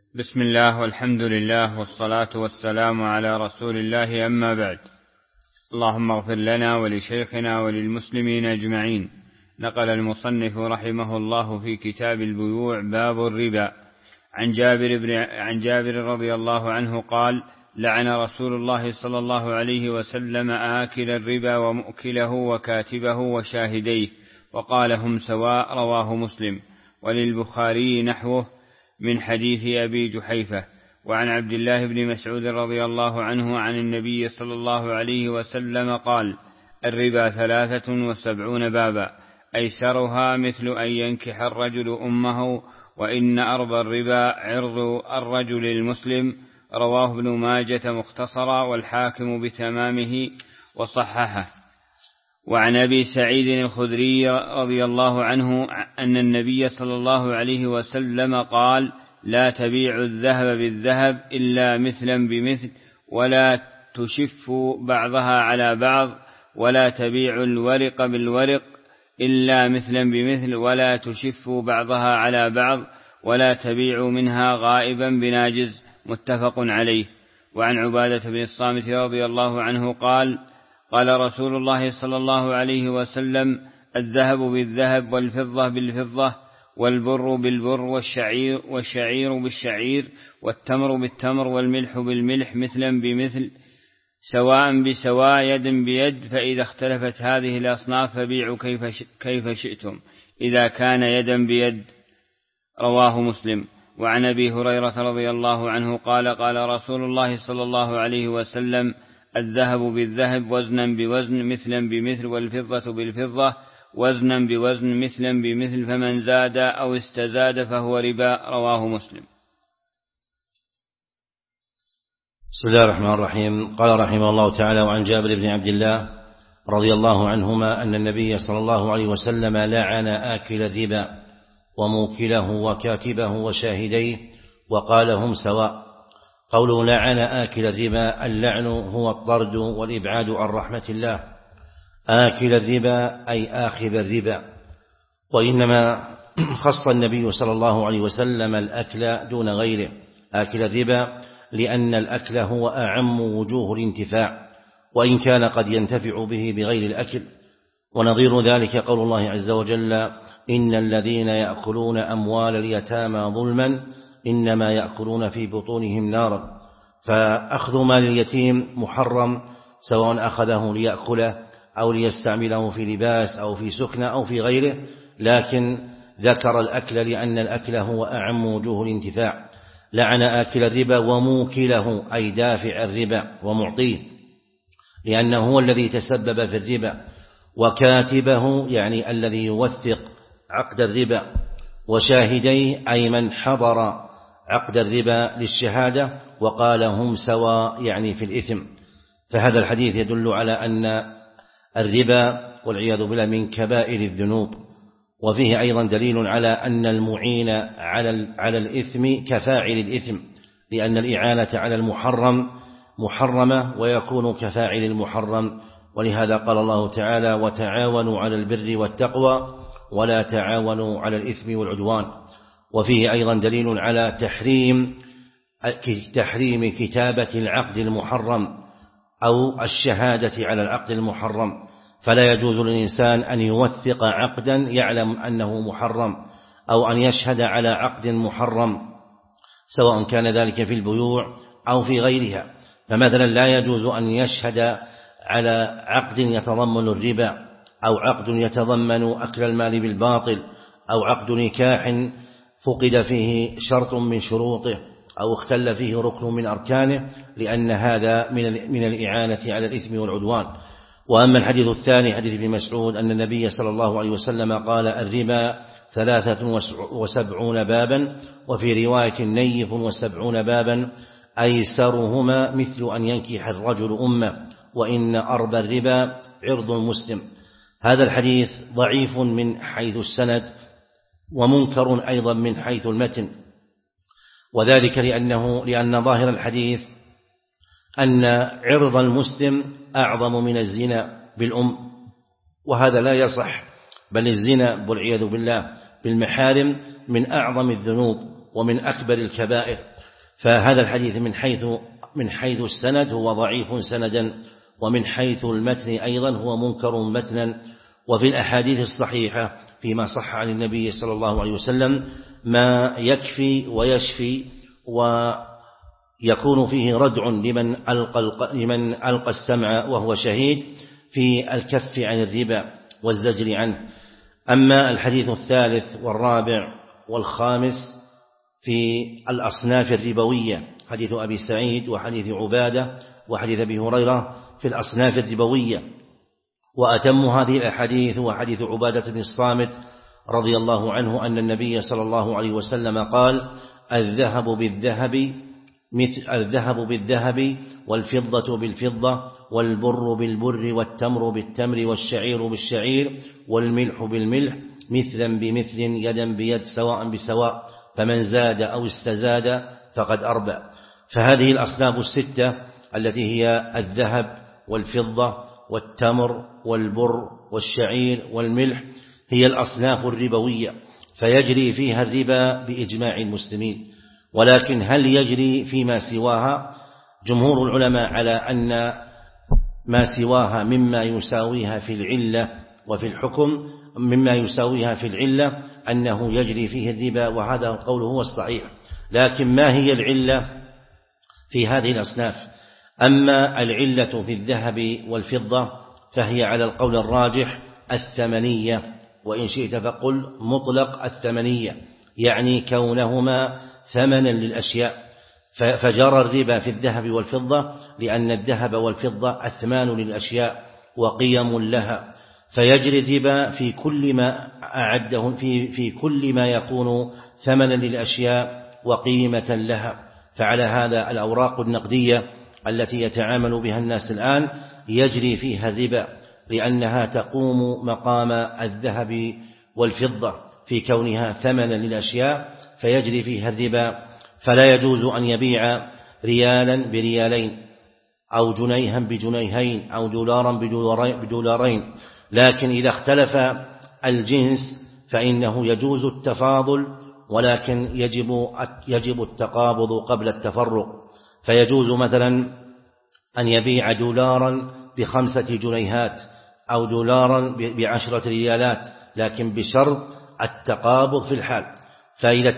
بسم الله والحمد لله والصلاة والسلام على رسول الله، أما بعد. اللهم اغفر لنا ولشيخنا وللمسلمين أجمعين. نقل المصنف رحمه الله في كتاب البيوع باب الربا عن جابر رضي الله عنه قال: لعن رسول الله صلى الله عليه وسلم آكل الربا ومؤكله وكاتبه وشاهديه، وقال: هم سواء. رواه مسلم. وللبخاري نحوه من حديث أبي جحيفة. وعن عبد الله بن مسعود رضي الله عنه عن النبي صلى الله عليه وسلم قال: الربا 73 بابا، أيسرها مثل أن ينكح الرجل أمه، وإن أربى الربا عرض الرجل المسلم. رواه ابن ماجة مختصرا، والحاكم بتمامه وصححه. وعن أبي سعيد الخدري رضي الله عنه أن النبي صلى الله عليه وسلم قال: لا تبيع الذهب بالذهب إلا مثلا بمثل، ولا تشف بعضها على بعض، ولا تبيع الورق بالورق إلا مثلا بمثل، ولا تشف بعضها على بعض، ولا تبيع منها غائبا بناجز. متفق عليه. وعن عبادة بن الصامت رضي الله عنه قال: قال رسول الله صلى الله عليه وسلم: الذهب بالذهب، والفضة بالفضة، والبر بالبر، والشعير بالشعير، والتمر بالتمر، والملح بالملح، مثلا بمثل، سواء بسواء، يد بيد. فإذا اختلفت هذه الأصناف فبيعوا كيف شئتم، إذا كان يدا بيد. رواه مسلم. وعن أبي هريرة رضي الله عنه قال: قال رسول الله صلى الله عليه وسلم: الذهب بالذهب وزنا بوزن مثلا بمثل، والفضة بالفضة وزنا بوزن مثلا بمثل، فمن زاد أو استزاد فهو ربا. رواه مسلم. بسم الله الرحمن الرحيم. قال رحمه الله تعالى: وعن جابر بن عبد الله رضي الله عنهما أن النبي صلى الله عليه وسلم لعن آكل الربا وموكله وكاتبه وشاهديه، وقال: هم سواء. قوله لعن آكل الربا، اللعن هو الطرد والإبعاد عن رحمة الله. آكل الربا أي آخذ الربا، وإنما خص النبي صلى الله عليه وسلم الأكل دون غيره، آكل الربا، لأن الأكل هو أعم وجوه الانتفاع، وإن كان قد ينتفع به بغير الأكل. ونظير ذلك قول الله عز وجل: إن الذين يأكلون أموال اليتامى ظلما إنما يأكلون في بطونهم نارا. فأخذ مال اليتيم محرم، سواء أخذه ليأكله أو ليستعمله في لباس أو في سكنة أو في غيره، لكن ذكر الأكل لأن الأكل هو أعم وجوه الانتفاع. لعن آكل الربا وموكله أي دافع الربا ومعطيه، لأنه هو الذي تسبب في الربا، وكاتبه يعني الذي يوثق عقد الربا، وشاهديه أي من حضر عقد الربا للشهادة. وقال: هم سواء يعني في الإثم. فهذا الحديث يدل على أن الربا والعياذ بالله من كبائر الذنوب، وفيه أيضا دليل على أن المعين على الإثم كفاعل الإثم، لأن الإعانة على المحرم محرمة ويكون كفاعل المحرم. ولهذا قال الله تعالى: وتعاونوا على البر والتقوى ولا تعاونوا على الإثم والعدوان. وفيه أيضا دليل على تحريم كتابة العقد المحرم أو الشهادة على العقد المحرم، فلا يجوز للإنسان أن يوثق عقدا يعلم أنه محرم، أو أن يشهد على عقد محرم، سواء كان ذلك في البيوع أو في غيرها. فمثلا لا يجوز أن يشهد على عقد يتضمن الربا، أو عقد يتضمن أكل المال بالباطل، أو عقد نكاح فقد فيه شرط من شروطه أو اختل فيه ركن من أركانه، لأن هذا من الإعانة على الإثم والعدوان. وأما الحديث الثاني حديث ابن مسعود أن النبي صلى الله عليه وسلم قال: الربا 73 بابا، وفي رواية 79 بابا، أيسرهما مثل أن ينكح الرجل أمه، وإن أربى الربا عرض المسلم. هذا الحديث ضعيف من حيث السند، ومنكر أيضا من حيث المتن، وذلك لأن ظاهر الحديث أن عرض المسلم أعظم من الزنا بالأم، وهذا لا يصح، بل الزنا والعياذ بالله بالمحارم من أعظم الذنوب ومن أكبر الكبائر. فهذا الحديث من حيث السند هو ضعيف سندا، ومن حيث المتن أيضا هو منكر متنا. وفي الأحاديث الصحيحة فيما صح عن النبي صلى الله عليه وسلم ما يكفي ويشفي، ويكون فيه ردع لمن ألقى السمع وهو شهيد في الكف عن الربا والزجر عنه. أما الحديث الثالث والرابع والخامس في الأصناف الربوية، حديث أبي سعيد وحديث عبادة وحديث أبي هريرة في الأصناف الربوية، وأتم هذه الأحاديث وحديث عبادة بن الصامت رضي الله عنه أن النبي صلى الله عليه وسلم قال: الذهب بالذهب والفضة بالفضة والبر بالبر والتمر بالتمر والشعير بالشعير والملح بالملح مثلا بمثل يدا بيد سواء بسواء، فمن زاد أو استزاد فقد أربى. فهذه الأصناف الستة التي هي الذهب والفضة والتمر والبر والشعير والملح هي الأصناف الربوية، فيجري فيها الربا بإجماع المسلمين. ولكن هل يجري فيما سواها؟ جمهور العلماء على أن ما سواها مما يساويها في العلة وفي الحكم، مما يساويها في العلة أنه يجري فيه الربا، وهذا القول هو الصحيح. لكن ما هي العلة في هذه الأصناف؟ أما العلة في الذهب والفضة فهي على القول الراجح الثمنية، وإن شئت فقل مطلق الثمنية، يعني كونهما ثمنا للأشياء. فجرى الربا في الذهب والفضة لأن الذهب والفضة أثمان للأشياء وقيم لها، فيجري الربا في كل ما أعده في كل ما يكون ثمنا للأشياء وقيمة لها. فعلى هذا الأوراق النقدية التي يتعامل بها الناس الآن يجري فيها الربا، لأنها تقوم مقام الذهب والفضة في كونها ثمنا للأشياء، فيجري فيها الربا. فلا يجوز أن يبيع ريالا بريالين أو جنيها بجنيهين أو دولارا بدولارين، لكن إذا اختلف الجنس فإنه يجوز التفاضل، ولكن يجب التقابض قبل التفرق. فيجوز مثلا أن يبيع دولارا ب5 جنيهات أو دولارا ب10 ريالات، لكن بشرط التقابض في الحال. فإذا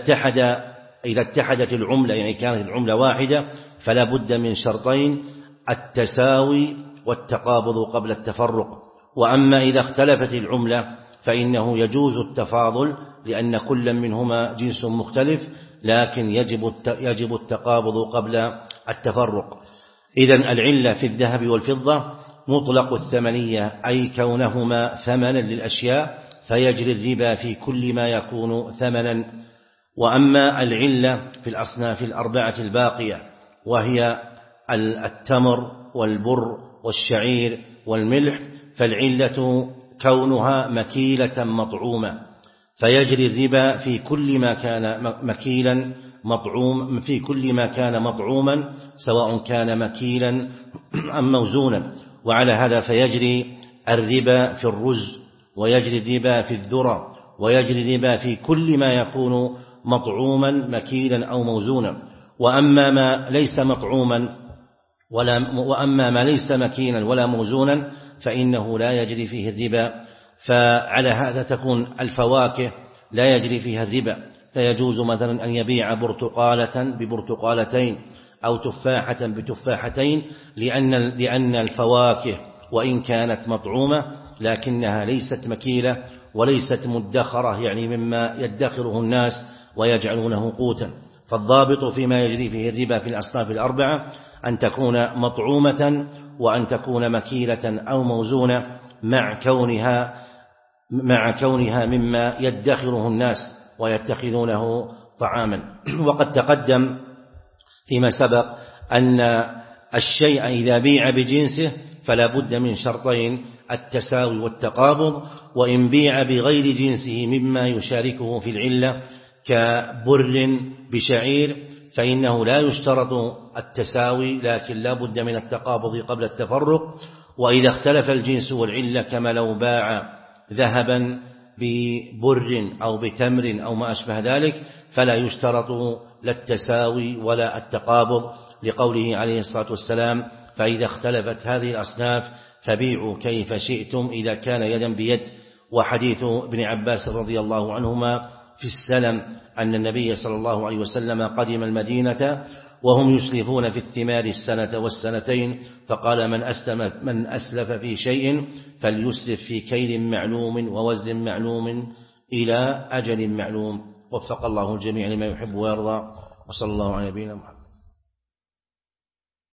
اتحدت العملة، يعني كانت العملة واحدة، فلا بد من شرطين: التساوي والتقابض قبل التفرق. وأما إذا اختلفت العملة فإنه يجوز التفاضل، لأن كل منهما جنس مختلف، لكن يجب التقابض قبل التفرق. إذن العلة في الذهب والفضة مطلق الثمنية، أي كونهما ثمنا للأشياء، فيجري الربا في كل ما يكون ثمنا. وأما العلة في الأصناف الأربعة الباقية، وهي التمر والبر والشعير والملح، فالعلة كونها مكيلة مطعومة، فيجري الربا في كل ما كان مكيلا مطعوم، في كل ما كان مطعوما، سواء كان مكيلا أم موزونا. وعلى هذا فيجري الربا في الرز، ويجري الربا في الذرة، ويجري الربا في كل ما يكون مطعوما مكيلا أو موزونا. وأما ما ليس مطعوما وأما ما ليس مكينا ولا موزونا فإنه لا يجري فيه الربا. فعلى هذا تكون الفواكه لا يجري فيها الربا، فيجوز مثلا أن يبيع برتقالة ببرتقالتين أو تفاحة بتفاحتين، لأن الفواكه وإن كانت مطعومة لكنها ليست مكيلة وليست مدخرة، يعني مما يدخره الناس ويجعلونه قوتا. فالضابط فيما يجري فيه الربا في الأصناف الأربعة أن تكون مطعومة، وأن تكون مكيلة أو موزونة، مع كونها مما يدخره الناس ويتخذونه طعاما. وقد تقدم فيما سبق أن الشيء إذا بيع بجنسه فلا بد من شرطين: التساوي والتقابض. وإن بيع بغير جنسه مما يشاركه في العلة كبر بشعير فإنه لا يشترط التساوي، لكن لا بد من التقابض قبل التفرق. وإذا اختلف الجنس والعلة كما لو باع ذهبا ببر أو بتمر أو ما أشبه ذلك فلا يشترط لا التساوي ولا التقابض، لقوله عليه الصلاة والسلام: فإذا اختلفت هذه الأصناف فبيعوا كيف شئتم إذا كان يدا بيد. وحديث ابن عباس رضي الله عنهما في السلم أن النبي صلى الله عليه وسلم قدم المدينة وهم يسلفون في الثمار السنة والسنتين، فقال: من أسلف في شيء فليسلف في كيل معلوم ووزن معلوم إلى أجل معلوم. وفق الله الجميع لما يحب ويرضى، وصلى الله على نبينا محمد.